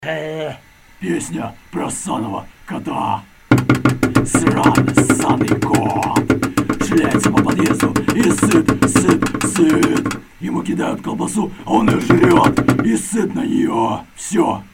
Песня про ссаного кота. Сраный ссаный кот шляется по подъезду и сыт. Ему кидают колбасу, а он ее жрет и сыт на нее. Все.